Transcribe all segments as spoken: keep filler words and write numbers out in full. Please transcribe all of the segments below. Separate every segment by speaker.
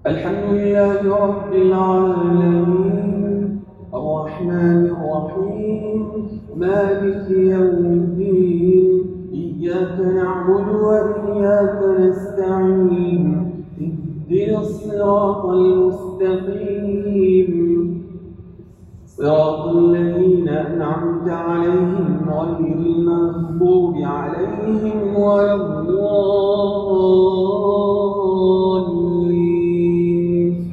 Speaker 1: الحمد لله رب العالمين الرحمن الرحيم مالك يوم الدين إياك نعبد وإياك نستعين اهدنا الصراط المستقيم صراط الذين أنعمت عليهم غير المغضوب عليهم ولا الضالين.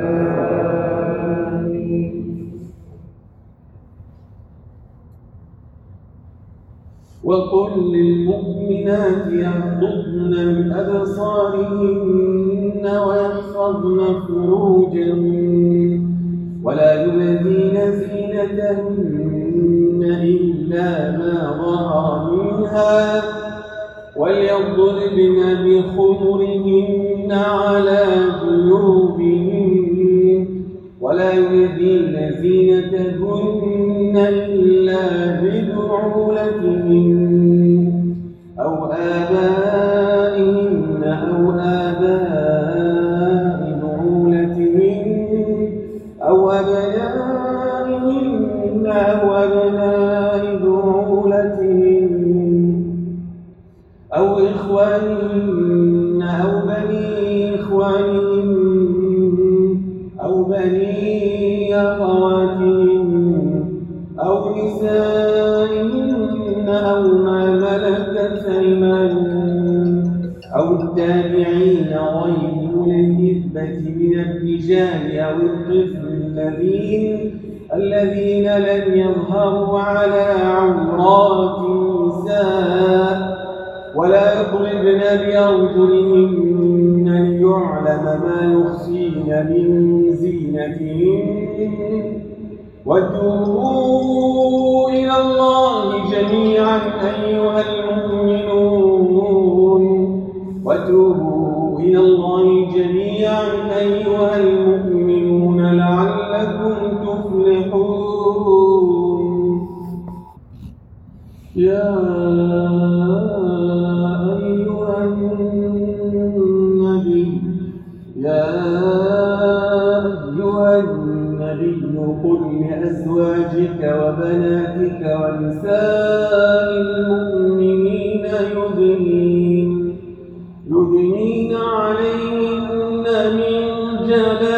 Speaker 1: وقل للمؤمنات يغضضن من أبصارهن ويحفظن فروجهن ولا يبدين زينتهن إلا ما ظهر منها وليضربن بخمرهن على جيوبهن ولا يبدين زينتهن إلا ببعولتهن أو آبائهن أو آباء بعولتهن أو أبنائهن أو أبناء بعولتهن أو إخوانهن أو بني إخوانهن أو بني أخواتهن أو نسائهن أو ما ملكت أيمانهن أو التابعين غير أولي الإربة من الرجال أو الطفل الذين الذين لم يظهروا على عورات النساء ولا يضربن بأرجلهن ليعلم ما يخفين من زينتهن وتوبوا إلى الله جميعا أيها المؤمنون وتوبوا إلى الله جميعا أيها المؤمنون لعلكم تفلحون. يا أيها النبي يا أيها النبي قل لأزواجك وبناتك ونساء المؤمنين يدنين يدنين عليهن من جلالها